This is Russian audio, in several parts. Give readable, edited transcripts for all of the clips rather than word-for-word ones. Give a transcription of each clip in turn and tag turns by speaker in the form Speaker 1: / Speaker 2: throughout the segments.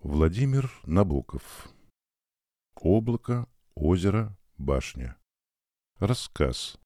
Speaker 1: Владимир Набоков. Облако, озеро, башня. Рассказ.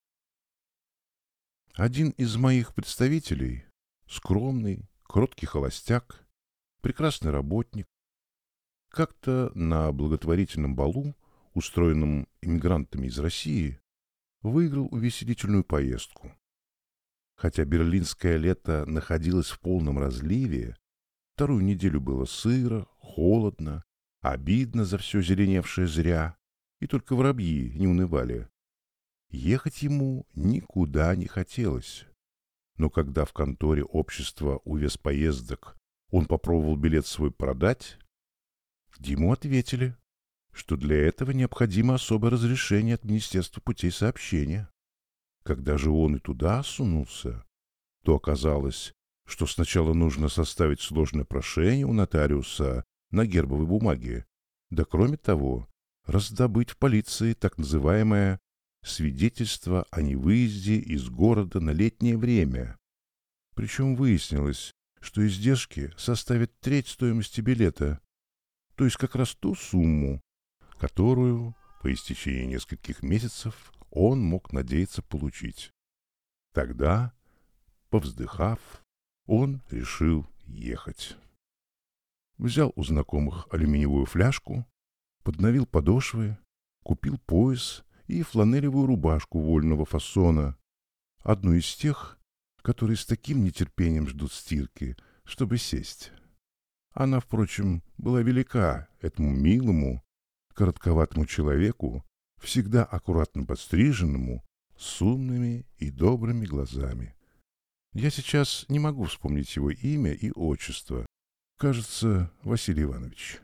Speaker 1: Один из моих представителей, скромный, кроткий холостяк, прекрасный работник, как-то на благотворительном балу, устроенном иммигрантами из России, выиграл увеселительную поездку. Хотя берлинское лето находилось в полном разливе, вторую неделю было сыро, холодно, обидно за все зеленевшее зря, и только воробьи не унывали. Ехать ему никуда не хотелось. Но когда в конторе общества увез поездок он попробовал билет свой продать, ему ответили, что для этого необходимо особое разрешение от Министерства путей сообщения. Когда же он и туда сунулся, то оказалось, что сначала нужно составить сложное прошение у нотариуса на гербовой бумаге, да кроме того, раздобыть в полиции так называемое свидетельство о невыезде из города на летнее время. Причем выяснилось, что издержки составят треть стоимости билета, то есть как раз ту сумму, которую по истечении нескольких месяцев он мог надеяться получить. Тогда, повздыхав, он решил ехать. Взял у знакомых алюминиевую фляжку, подновил подошвы, купил пояс и фланелевую рубашку вольного фасона, одну из тех, которые с таким нетерпением ждут стирки, чтобы сесть. Она, впрочем, была велика этому милому, коротковатому человеку, всегда аккуратно подстриженному, с умными и добрыми глазами. Я сейчас не могу вспомнить его имя и отчество. Кажется, Василий Иванович.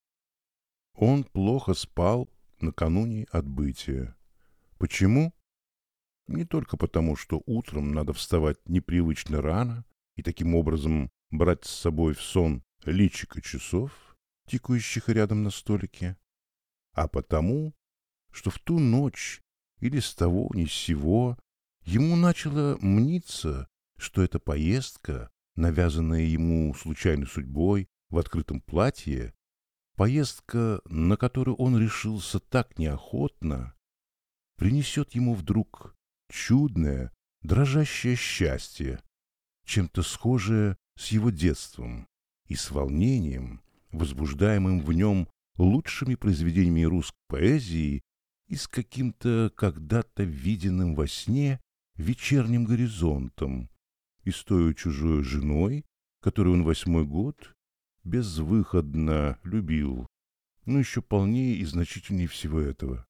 Speaker 1: Он плохо спал накануне отбытия. Почему? Не только потому, что утром надо вставать непривычно рано и таким образом брать с собой в сон личико часов, тикающих рядом на столике, а потому, что в ту ночь или с того ни с сего ему начало мниться, что эта поездка, навязанная ему случайной судьбой в открытом платье, поездка, на которую он решился так неохотно, принесет ему вдруг чудное, дрожащее счастье, чем-то схожее с его детством и с волнением, возбуждаемым в нем лучшими произведениями русской поэзии и с каким-то когда-то виденным во сне вечерним горизонтом, и с той чужой женой, которую он 8-й год безвыходно любил, но еще полнее и значительнее всего этого.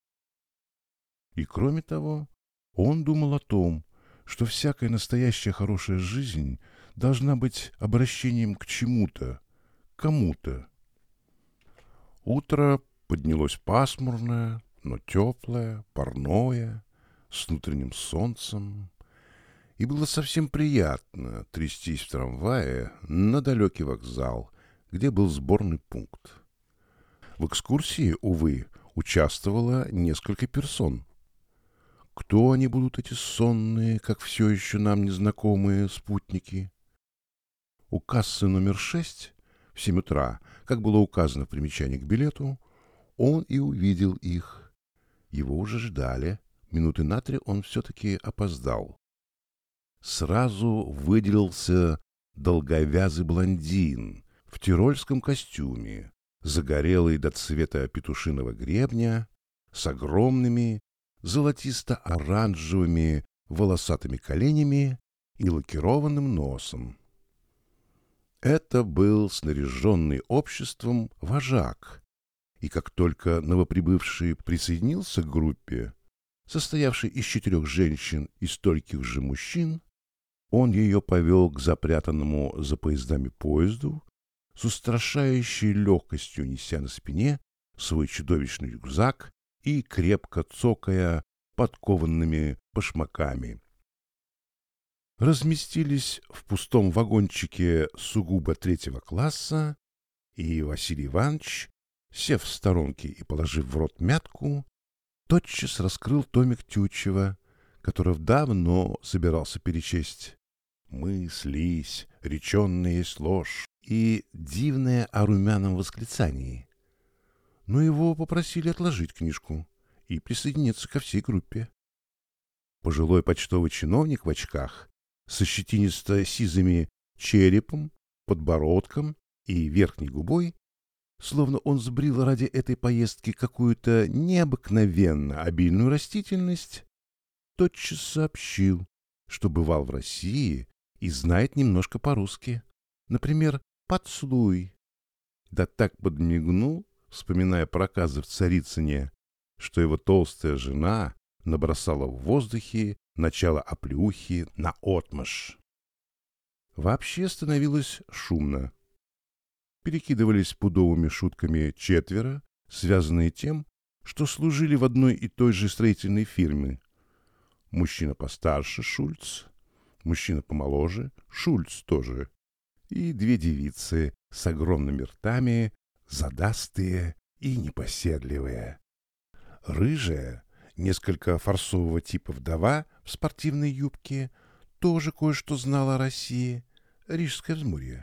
Speaker 1: И кроме того, он думал о том, что всякая настоящая хорошая жизнь должна быть обращением к чему-то, кому-то. Утро поднялось пасмурное, но теплое, парное, с внутренним солнцем, и было совсем приятно трястись в трамвае на далекий вокзал, где был сборный пункт. В экскурсии, увы, участвовало несколько персон. Кто они будут, эти сонные, как все еще нам незнакомые спутники? У кассы номер 6 в 7 утра, как было указано в примечании к билету, он и увидел их. Его уже ждали. Минуты на 3 он все-таки опоздал. Сразу выделился долговязый блондин в тирольском костюме, загорелый до цвета петушиного гребня, с огромными золотисто-оранжевыми волосатыми коленями и лакированным носом. Это был снаряженный обществом вожак, и как только новоприбывший присоединился к группе, состоявшей из 4 женщин и стольких же мужчин, он ее повел к запрятанному за поездами поезду, с устрашающей легкостью неся на спине свой чудовищный рюкзак и крепко цокая подкованными башмаками. Разместились в пустом вагончике сугубо 3-го класса, и Василий Иванович, сев в сторонке и положив в рот мятку, тотчас раскрыл томик Тютчева, который давно собирался перечесть. «Мыслись, реченная есть ложь, и дивное о румяном восклицании. Но его попросили отложить книжку и присоединиться ко всей группе. Пожилой почтовый чиновник в очках со щетинисто-сизыми черепом, подбородком и верхней губой, словно он сбрил ради этой поездки какую-то необыкновенно обильную растительность, тотчас сообщил, что бывал в России и знает немножко по-русски. Например, «поцелуй». Да так подмигнул, вспоминая проказы в Царицыне, что его толстая жена набросала в воздухе начало оплеухи наотмашь. Вообще становилось шумно. Перекидывались пудовыми шутками четверо, связанные тем, что служили в одной и той же строительной фирме. Мужчина постарше — Шульц, мужчина помоложе — Шульц тоже, и две девицы с огромными ртами, задастые и непоседливые. Рыжая, несколько фарсового типа вдова в спортивной юбке, тоже кое-что знала о России, Рижское взморье.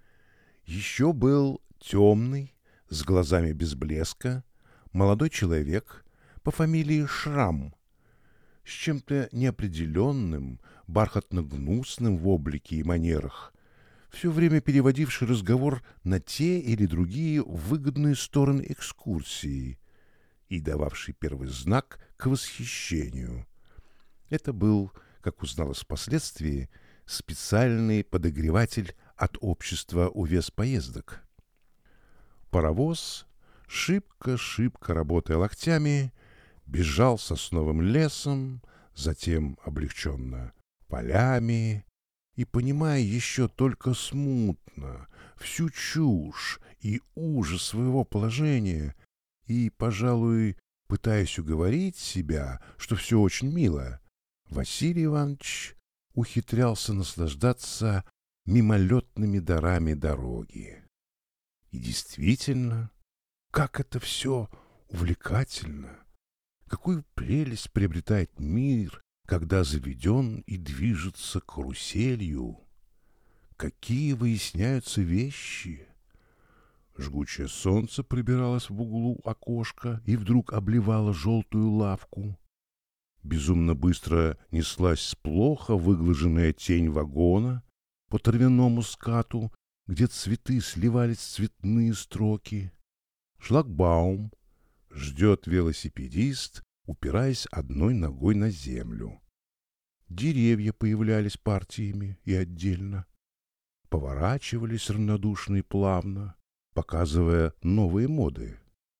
Speaker 1: Еще был темный, с глазами без блеска, молодой человек по фамилии Шрам, с чем-то неопределенным, бархатно-гнусным в облике и манерах, все время переводивший разговор на те или другие выгодные стороны экскурсии и дававший первый знак к восхищению. Это был, как узналось впоследствии, специальный подогреватель от общества увес поездок. Паровоз, шибко-шибко работая локтями, бежал сосновым лесом, затем облегченно полями, и, понимая еще только смутно всю чушь и ужас своего положения, и, пожалуй, пытаясь уговорить себя, что все очень мило, Василий Иванович ухитрялся наслаждаться мимолетными дарами дороги. И действительно, как это все увлекательно! Какую прелесть приобретает мир, когда заведен и движется каруселью! Какие выясняются вещи! Жгучее солнце пробиралось в углу окошка и вдруг обливало желтую лавку. Безумно быстро неслась с плохо выглаженная тень вагона по травяному скату, где цветы сливались в цветные строки. Шлагбаум. Ждет велосипедист, упираясь одной ногой на землю. Деревья появлялись партиями и отдельно. Поворачивались равнодушно и плавно, показывая новые моды.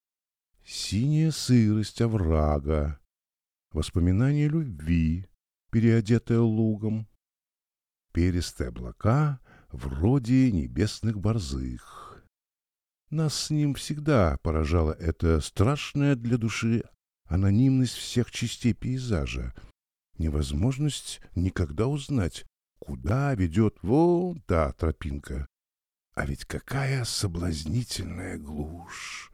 Speaker 1: Синяя сырость оврага, воспоминание любви, переодетое лугом, перистые облака вроде небесных борзых. Нас с ним всегда поражала эта страшная для души анонимность всех частей пейзажа, невозможность никогда узнать, куда ведет вон та тропинка. А ведь какая соблазнительная глушь!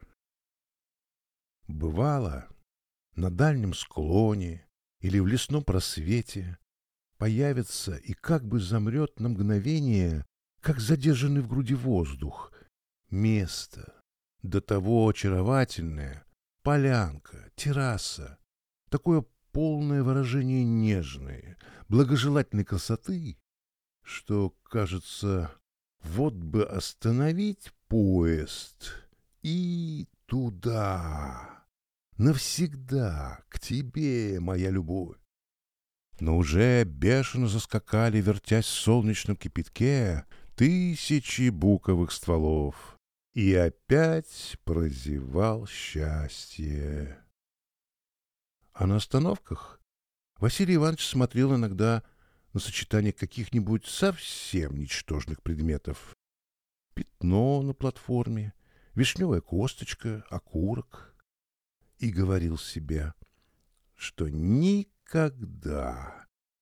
Speaker 1: Бывало, на дальнем склоне или в лесном просвете появится и как бы замрет на мгновение, как задержанный в груди воздух, место, до того очаровательное, полянка, терраса, такое полное выражение нежной, благожелательной красоты, что, кажется, вот бы остановить поезд и туда, навсегда, к тебе, моя любовь. Но уже бешено заскакали, вертясь в солнечном кипятке, тысячи буковых стволов. И опять прозевал счастье. А на остановках Василий Иванович смотрел иногда на сочетание каких-нибудь совсем ничтожных предметов. Пятно на платформе, вишневая косточка, окурок. И говорил себе, что никогда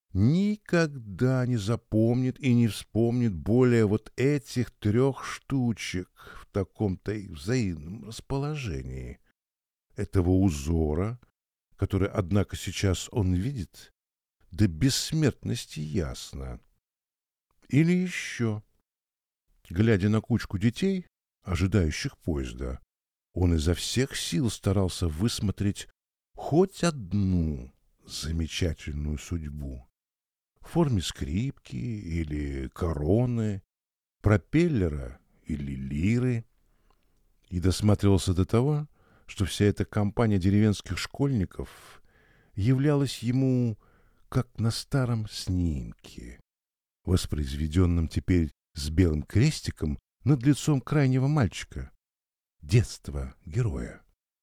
Speaker 1: не запомнит и не вспомнит более вот этих 3 штучек в таком-то их взаимном расположении. Этого узора, который, однако, сейчас он видит, до бессмертности ясно. Или еще Глядя на кучку детей, ожидающих поезда, он изо всех сил старался высмотреть хоть одну замечательную судьбу в форме скрипки или короны, пропеллера или лиры, и досматривался до того, что вся эта компания деревенских школьников являлась ему как на старом снимке, воспроизведенном теперь с белым крестиком над лицом крайнего мальчика, детства героя.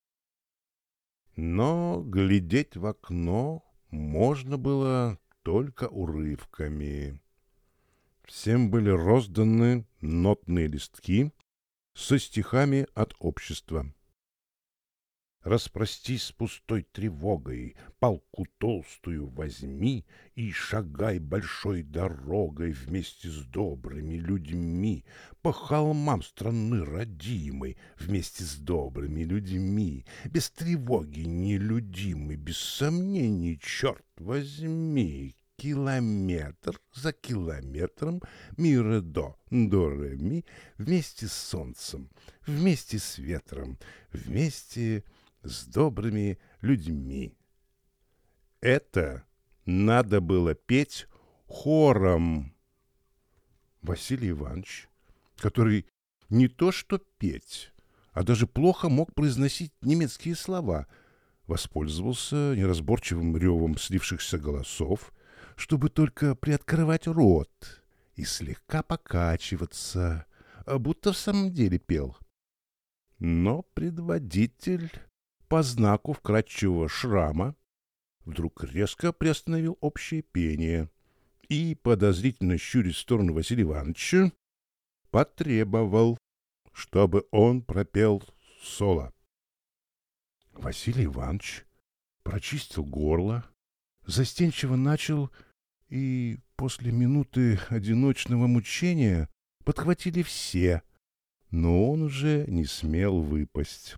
Speaker 1: Но глядеть в окно можно было только урывками. Всем были розданы нотные листки со стихами от общества. Распростись с пустой тревогой, палку толстую возьми и шагай большой дорогой вместе с добрыми людьми по холмам страны родимой вместе с добрыми людьми, без тревоги нелюдимой, без сомнений, черт возьми. Километр за километром, ми до ре ми, вместе с солнцем, вместе с ветром, вместе с добрыми людьми. Это надо было петь хором. Василий Иванович, который не то что петь, а даже плохо мог произносить немецкие слова, воспользовался неразборчивым ревом слившихся голосов, чтобы только приоткрывать рот и слегка покачиваться, будто в самом деле пел. Но предводитель по знаку вкрадчивого шрама вдруг резко приостановил общее пение и, подозрительно щурясь в сторону Василия Ивановича, потребовал, чтобы он пропел соло. Василий Иванович прочистил горло, застенчиво начал, и после минуты одиночного мучения подхватили все, но он уже не смел выпасть.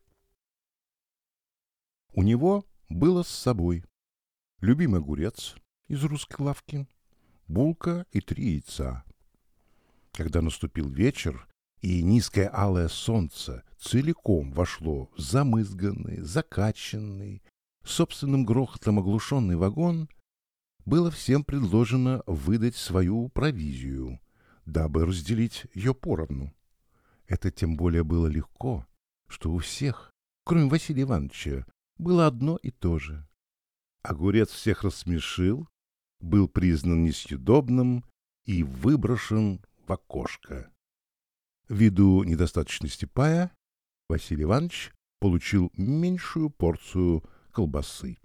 Speaker 1: У него было с собой любимый огурец из русской лавки, булка и 3 яйца. Когда наступил вечер, и низкое алое солнце целиком вошло в замызганный, закачанный, собственным грохотом оглушенный вагон, было всем предложено выдать свою провизию, дабы разделить ее поровну. Это тем более было легко, что у всех, кроме Василия Ивановича, было одно и то же. Огурец всех рассмешил, был признан несъедобным и выброшен в окошко. Ввиду недостаточности пая Василий Иванович получил меньшую порцию колбасы.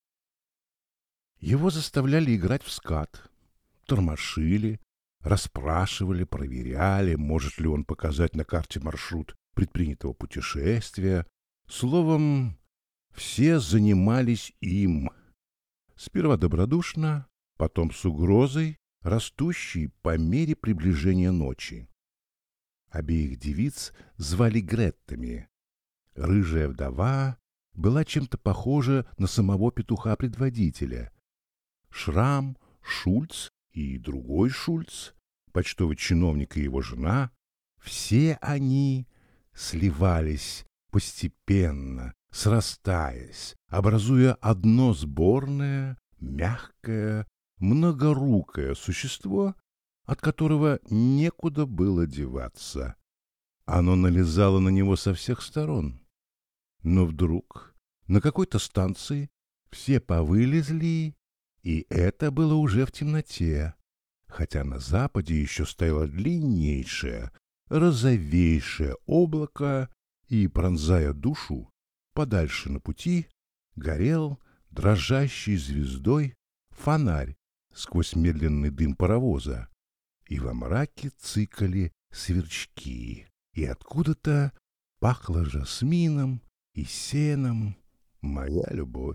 Speaker 1: Его заставляли играть в скат, тормошили, расспрашивали, проверяли, может ли он показать на карте маршрут предпринятого путешествия. Словом, все занимались им. Сперва добродушно, потом с угрозой, растущей по мере приближения ночи. Обеих девиц звали Греттами. Рыжая вдова была чем-то похожа на самого петуха-предводителя. Шрам, Шульц и другой Шульц, почтовый чиновник и его жена, все они сливались постепенно, срастаясь, образуя одно сборное, мягкое, многорукое существо, от которого некуда было деваться. Оно налезало на него со всех сторон. Но вдруг на какой-то станции все повылезли, и это было уже в темноте, хотя на западе еще стояло длиннейшее, розовейшее облако, и, пронзая душу, подальше на пути горел дрожащей звездой фонарь сквозь медленный дым паровоза, и во мраке цикали сверчки, и откуда-то пахло жасмином и сеном моя любовь.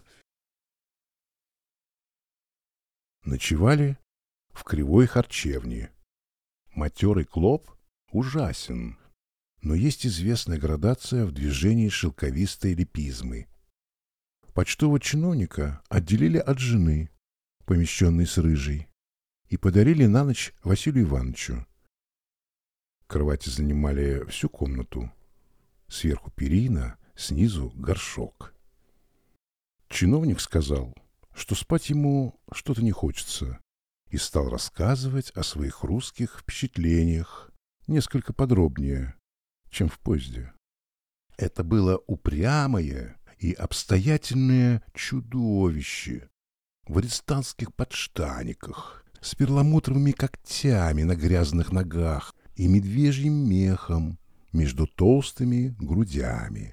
Speaker 1: Ночевали в кривой харчевне. Матерый клоп ужасен, но есть известная градация в движении шелковистой липизмы. Почтового чиновника отделили от жены, помещенной с рыжей, и подарили на ночь Василию Ивановичу. Кровати занимали всю комнату. Сверху перина, снизу горшок. Чиновник сказал, что спать ему что-то не хочется, и стал рассказывать о своих русских впечатлениях несколько подробнее, чем в поезде. Это было упрямое и обстоятельное чудовище в арестантских подштаниках, с перламутровыми когтями на грязных ногах и медвежьим мехом между толстыми грудями.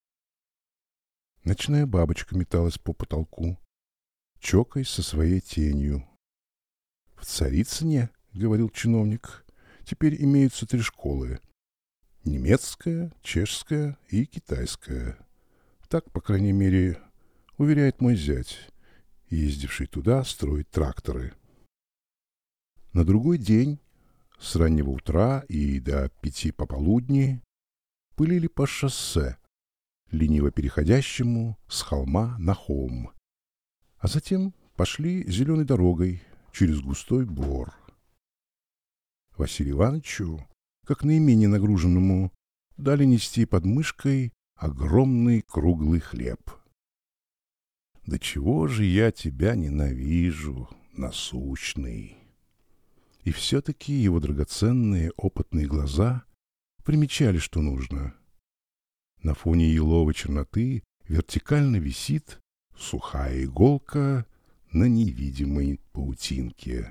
Speaker 1: Ночная бабочка металась по потолку, чокаясь со своей тенью. «В Царицыне, — говорил чиновник, — теперь имеются 3 школы — немецкая, чешская и китайская. Так, по крайней мере, уверяет мой зять, ездивший туда строить тракторы». На другой день, с раннего утра и до 5 пополудни, пылили по шоссе, лениво переходящему с холма на холм, а затем пошли зеленой дорогой через густой бор. Василию Ивановичу, как наименее нагруженному, дали нести под мышкой огромный круглый хлеб. «Да чего же я тебя ненавижу, насущный!» И все-таки его драгоценные опытные глаза примечали, что нужно. На фоне еловой черноты вертикально висит сухая иголка на невидимой паутинке.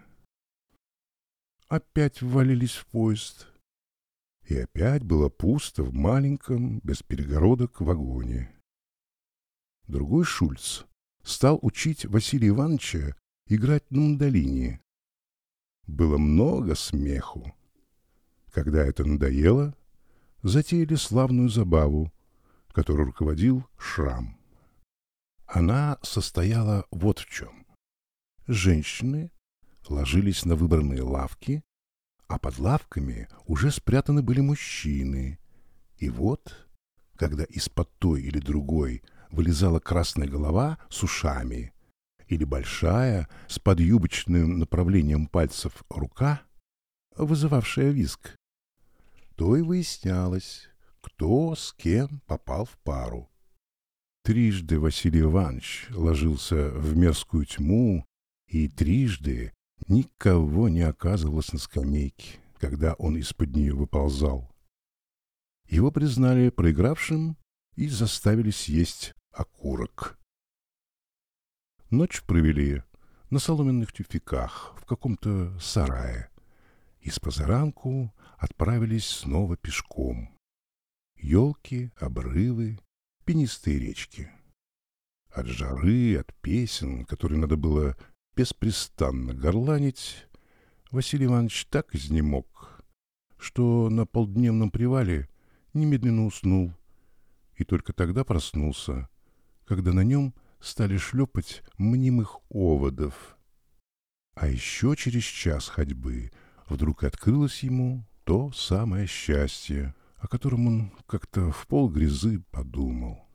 Speaker 1: Опять ввалились в поезд, и опять было пусто в маленьком, без перегородок вагоне. Другой Шульц стал учить Василия Ивановича играть на мандолине. Было много смеху. Когда это надоело, затеяли славную забаву, которой руководил Шрам. Она состояла вот в чем. Женщины ложились на выбранные лавки, а под лавками уже спрятаны были мужчины. И вот, когда из-под той или другой вылезала красная голова с ушами или большая с подюбочным направлением пальцев рука, вызывавшая визг, то и выяснялось, кто с кем попал в пару. Трижды Василий Иванович ложился в мерзкую тьму, и трижды никого не оказывалось на скамейке, когда он из-под нее выползал. Его признали проигравшим и заставили съесть окурок. Ночь провели на соломенных тюфяках в каком-то сарае и с позаранку отправились снова пешком. Елки, обрывы, пенистые речки. От жары, от песен, которые надо было беспрестанно горланить, Василий Иванович так изнемог, что на полдневном привале немедленно уснул и только тогда проснулся, когда на нем стали шлепать мнимых оводов. А еще через час ходьбы вдруг открылось ему то самое счастье, о котором он как-то в полгрезы подумал.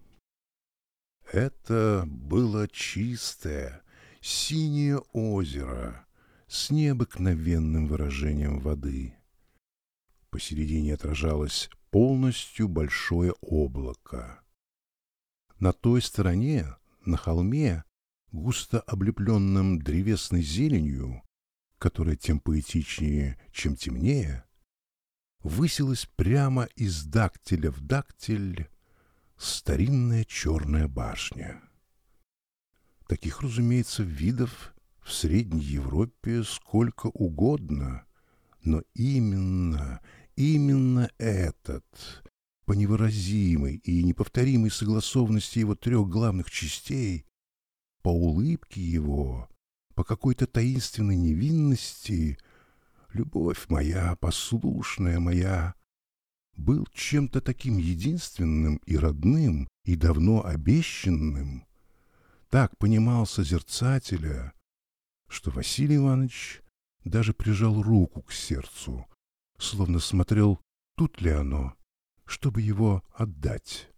Speaker 1: Это было чистое, синее озеро с необыкновенным выражением воды. Посередине отражалось полностью большое облако. На той стороне, на холме, густо облепленном древесной зеленью, которая тем поэтичнее, чем темнее, высилась прямо из дактиля в дактиль старинная черная башня. Таких, разумеется, видов в Средней Европе сколько угодно, но именно этот, по невыразимой и неповторимой согласованности его 3 главных частей, по улыбке его, по какой-то таинственной невинности, любовь моя, послушная моя, был чем-то таким единственным и родным, и давно обещанным, так понимал созерцателя, что Василий Иванович даже прижал руку к сердцу, словно смотрел, тут ли оно, чтобы его отдать.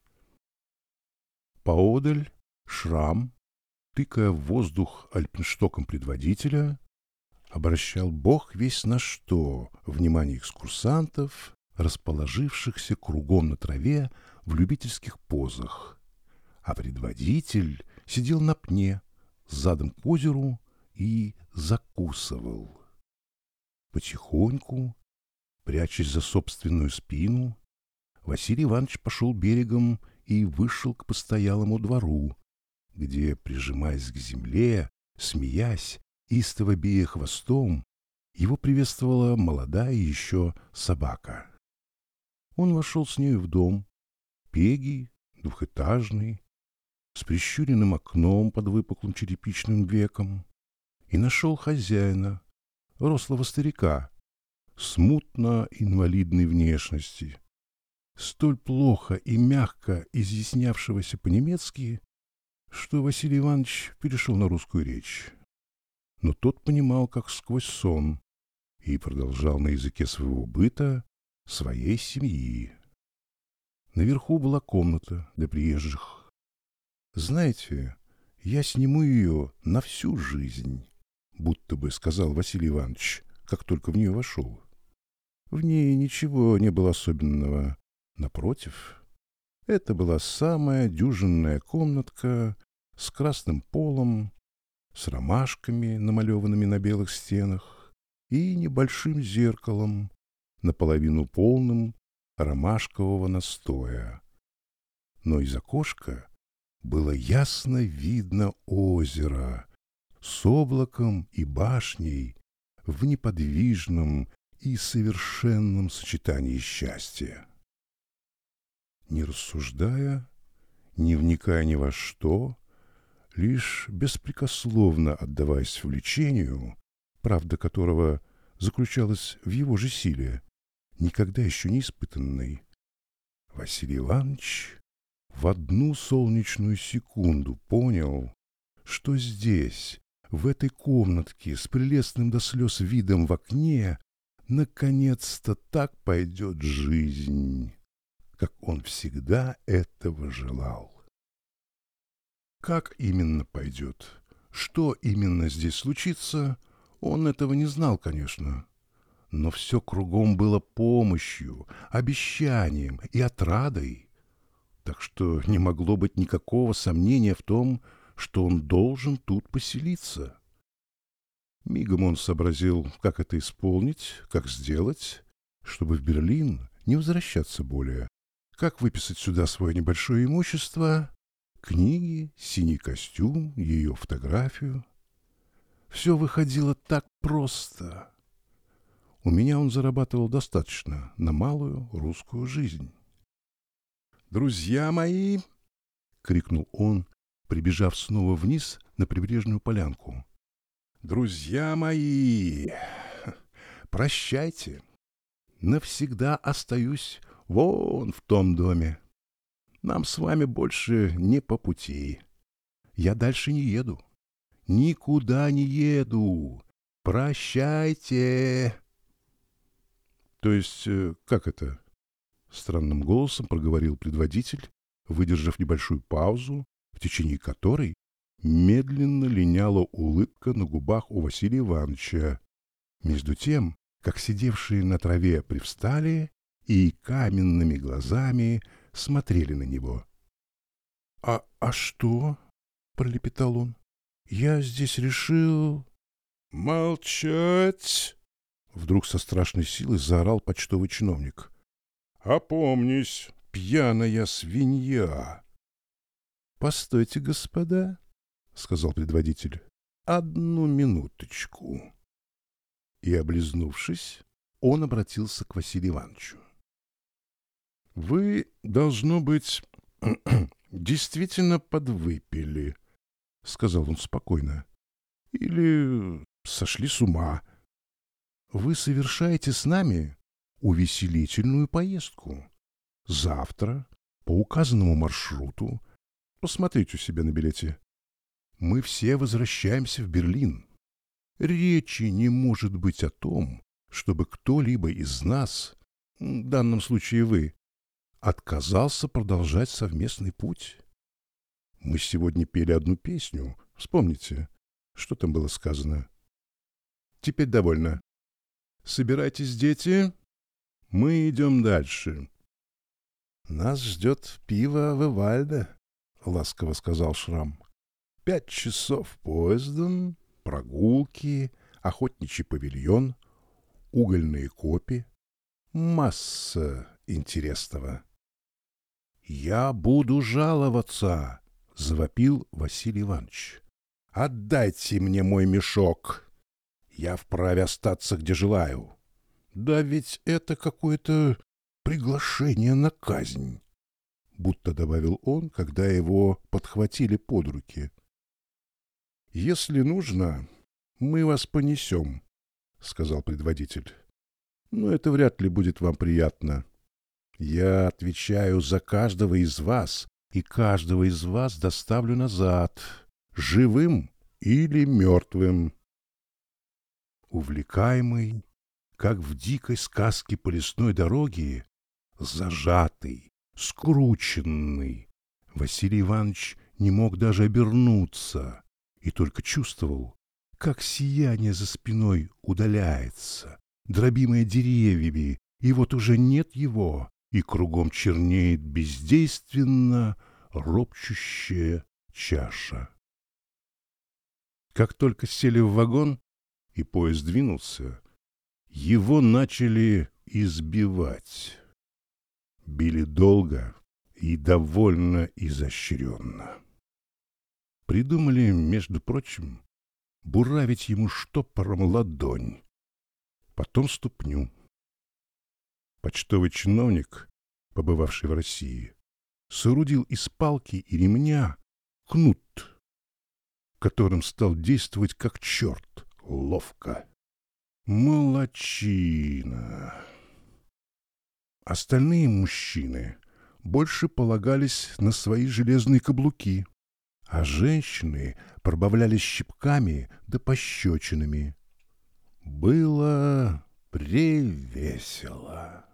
Speaker 1: Поодаль Шрам, тыкая в воздух альпинштоком предводителя, обращал бог весть на что внимание экскурсантов расположившихся кругом на траве в любительских позах, а предводитель сидел на пне, задом к озеру и закусывал. Потихоньку, прячась за собственную спину, Василий Иванович пошел берегом и вышел к постоялому двору, где, прижимаясь к земле, смеясь, истово бия хвостом, его приветствовала молодая еще собака. Он вошел с нею в дом, пегий, двухэтажный, с прищуренным окном под выпуклым черепичным веком, и нашел хозяина, рослого старика, смутно инвалидной внешности, столь плохо и мягко изъяснявшегося по-немецки, что Василий Иванович перешел на русскую речь. Но тот понимал, как сквозь сон, и продолжал на языке своего быта, своей семьи. Наверху была комната для приезжих. «Знаете, я сниму ее на всю жизнь», — будто бы сказал Василий Иванович, как только в нее вошел. В ней ничего не было особенного. Напротив, это была самая дюжинная комнатка с красным полом, с ромашками, намалеванными на белых стенах, и небольшим зеркалом, наполовину полным ромашкового настоя. Но из окошка было ясно видно озеро с облаком и башней в неподвижном и совершенном сочетании счастья. Не рассуждая, не вникая ни во что, лишь беспрекословно отдаваясь влечению, правда которого заключалась в его же силе, никогда еще не испытанной, Василий Иванович в одну солнечную секунду понял, что здесь, в этой комнатке с прелестным до слез видом в окне, наконец-то так пойдет жизнь, как он всегда этого желал. Как именно пойдет, что именно здесь случится, он этого не знал, конечно. Но все кругом было помощью, обещанием и отрадой, так что не могло быть никакого сомнения в том, что он должен тут поселиться. Мигом он сообразил, как это исполнить, как сделать, чтобы в Берлин не возвращаться более, как выписать сюда свое небольшое имущество, книги, синий костюм, ее фотографию. Все выходило так просто. У меня он зарабатывал достаточно на малую русскую жизнь. «Друзья мои!» — крикнул он, прибежав снова вниз на прибрежную полянку. «Друзья мои! Прощайте! Навсегда остаюсь вон в том доме. Нам с вами больше не по пути. Я дальше не еду. Никуда не еду. Прощайте!» «То есть, как это?» — странным голосом проговорил предводитель, выдержав небольшую паузу, в течение которой медленно линяла улыбка на губах у Василия Ивановича, между тем, как сидевшие на траве привстали и каменными глазами смотрели на него. «А что?» — пролепетал он. «Я здесь решил...» «Молчать!» — вдруг со страшной силой заорал почтовый чиновник. «Опомнись, пьяная свинья!» «Постойте, господа!» — сказал предводитель. «Одну минуточку». И, облизнувшись, он обратился к Василию Ивановичу. «Вы, должно быть, действительно подвыпили», — сказал он спокойно. «Или сошли с ума. Вы совершаете с нами увеселительную поездку. Завтра, по указанному маршруту, посмотрите у себя на билете, мы все возвращаемся в Берлин. Речи не может быть о том, чтобы кто-либо из нас, в данном случае вы, отказался продолжать совместный путь. Мы сегодня пели одну песню, вспомните, что там было сказано. Теперь довольно. Собирайтесь, дети. Мы идем дальше. Нас ждет пиво в Эвальде, — ласково сказал Шрам. 5 часов поездом, прогулки, охотничий павильон, угольные копи. Масса интересного. «Я буду жаловаться!» — завопил Василий Иванович. «Отдайте мне мой мешок! Я вправе остаться, где желаю. Да ведь это какое-то приглашение на казнь!» Будто добавил он, когда его подхватили под руки. «Если нужно, мы вас понесем», — сказал предводитель. «Но это вряд ли будет вам приятно. Я отвечаю за каждого из вас, и каждого из вас доставлю назад, живым или мертвым». Увлекаемый, как в дикой сказке по лесной дороге, зажатый, скрученный, Василий Иванович не мог даже обернуться и только чувствовал, как сияние за спиной удаляется, дробимое деревьями, и вот уже нет его, и кругом чернеет бездейственно ропчущая чаша. Как только сели в вагон, и поезд двинулся, его начали избивать. Били долго и довольно изощренно. Придумали, между прочим, буравить ему штопором ладонь, потом ступню. Почтовый чиновник, побывавший в России, соорудил из палки и ремня кнут, которым стал действовать как черт, ловко. Молодчина! Остальные мужчины больше полагались на свои железные каблуки, а женщины пробавлялись щипками да пощечинами. Было превесело.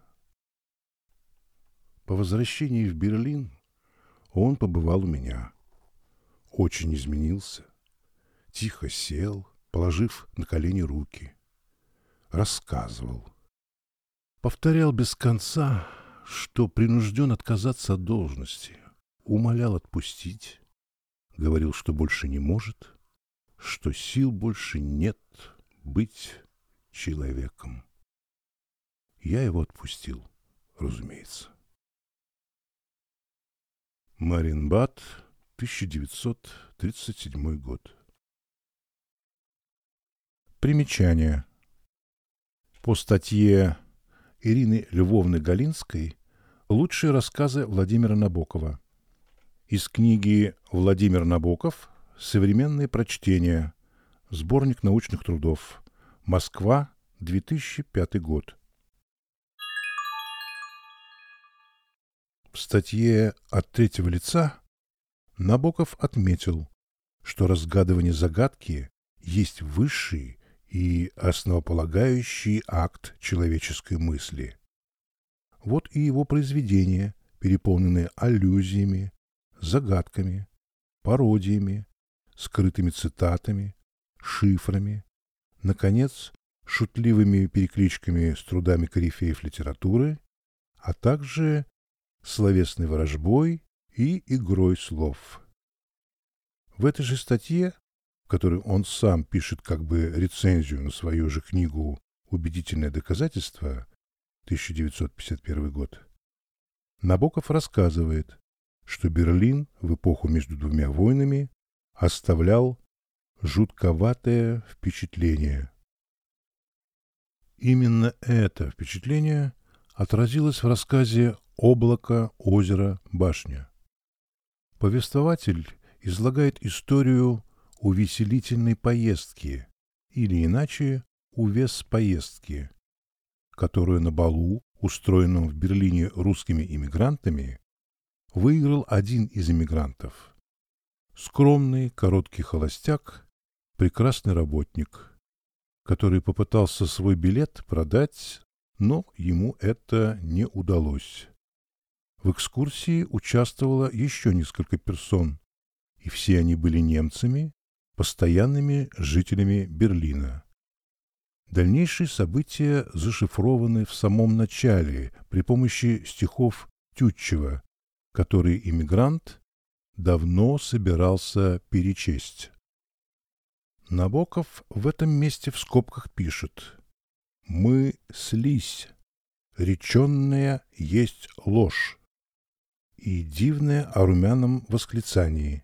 Speaker 1: По возвращении в Берлин он побывал у меня. Очень изменился. Тихо сел, положив на колени руки. Рассказывал. Повторял без конца, что принужден отказаться от должности. Умолял отпустить. Говорил, что больше не может, что сил больше нет быть человеком. Я его отпустил, разумеется. Мариенбад, 1937 год. Примечание. По статье Ирины Львовны Галинской «Лучшие рассказы Владимира Набокова». Из книги «Владимир Набоков. Современные прочтения». Сборник научных трудов. Москва, 2005 год. В статье «От третьего лица» Набоков отметил, что разгадывание загадки есть высший и основополагающий акт человеческой мысли. Вот и его произведения, переполненные аллюзиями, загадками, пародиями, скрытыми цитатами, шифрами, наконец, шутливыми перекличками с трудами корифеев литературы, а также словесной ворожбой и игрой слов. В этой же статье, в которой он сам пишет как бы рецензию на свою же книгу «Убедительное доказательство», 1951 год, Набоков рассказывает, что Берлин в эпоху между двумя войнами оставлял жутковатое впечатление. Именно это впечатление отразилось в рассказе «Облако, озеро, башня». Повествователь излагает историю увеселительной поездки, или иначе увес поездки, которую на балу, устроенном в Берлине русскими иммигрантами, выиграл один из иммигрантов. Скромный, короткий холостяк, прекрасный работник, который попытался свой билет продать, но ему это не удалось. В экскурсии участвовало еще несколько персон, и все они были немцами, постоянными жителями Берлина. Дальнейшие события зашифрованы в самом начале при помощи стихов Тютчева, который иммигрант давно собирался перечесть. Набоков в этом месте в скобках пишет: «Мы слизь, реченная есть ложь», и дивное о румяном восклицании.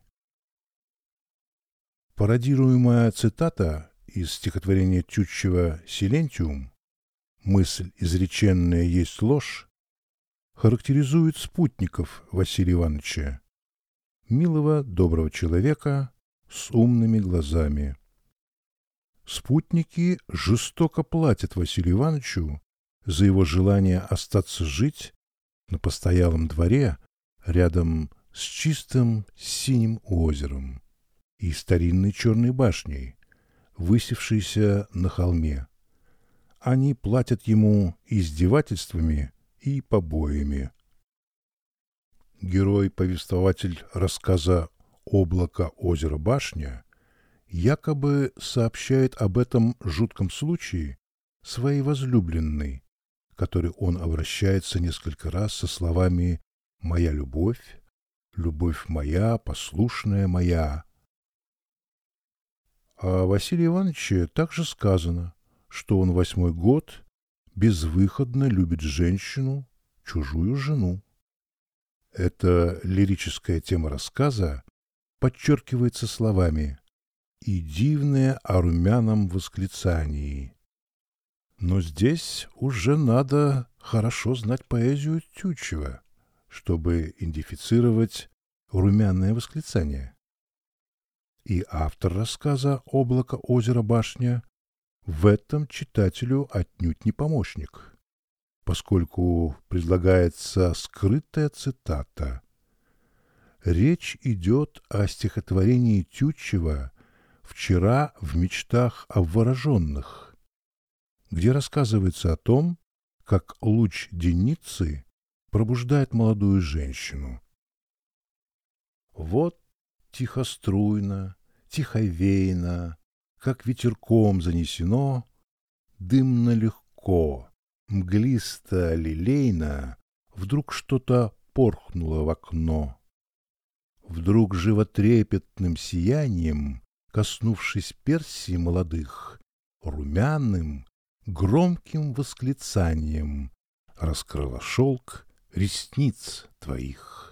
Speaker 1: Пародируемая цитата из стихотворения Тютчева «Силентиум» «Мысль изреченная есть ложь» характеризует спутников Василия Ивановича, милого, доброго человека с умными глазами. Спутники жестоко платят Василию Ивановичу за его желание остаться жить на постоялом дворе рядом с чистым синим озером и старинной черной башней, высевшейся на холме. Они платят ему издевательствами и побоями. Герой-повествователь рассказа «Облако, озеро, башня» якобы сообщает об этом жутком случае своей возлюбленной, к которой он обращается несколько раз со словами «Моя любовь, любовь моя, послушная моя». О Василии Ивановиче также сказано, что он 8-й год безвыходно любит женщину, чужую жену. Эта лирическая тема рассказа подчеркивается словами «и дивное о румяном восклицании». Но здесь уже надо хорошо знать поэзию Тютчева, чтобы идентифицировать румяное восклицание. И автор рассказа «Облако, озеро, башня» в этом читателю отнюдь не помощник, поскольку предлагается скрытая цитата. Речь идет о стихотворении Тютчева «Вчера в мечтах обвороженных», где рассказывается о том, как луч деницы пробуждает молодую женщину. Вот тихоструйно, тиховейно, как ветерком занесено, дымно легко, мглисто-лилейно, вдруг что-то порхнуло в окно. Вдруг животрепетным сиянием, коснувшись персий молодых, румяным, громким восклицанием раскрыла шелк ресниц твоих.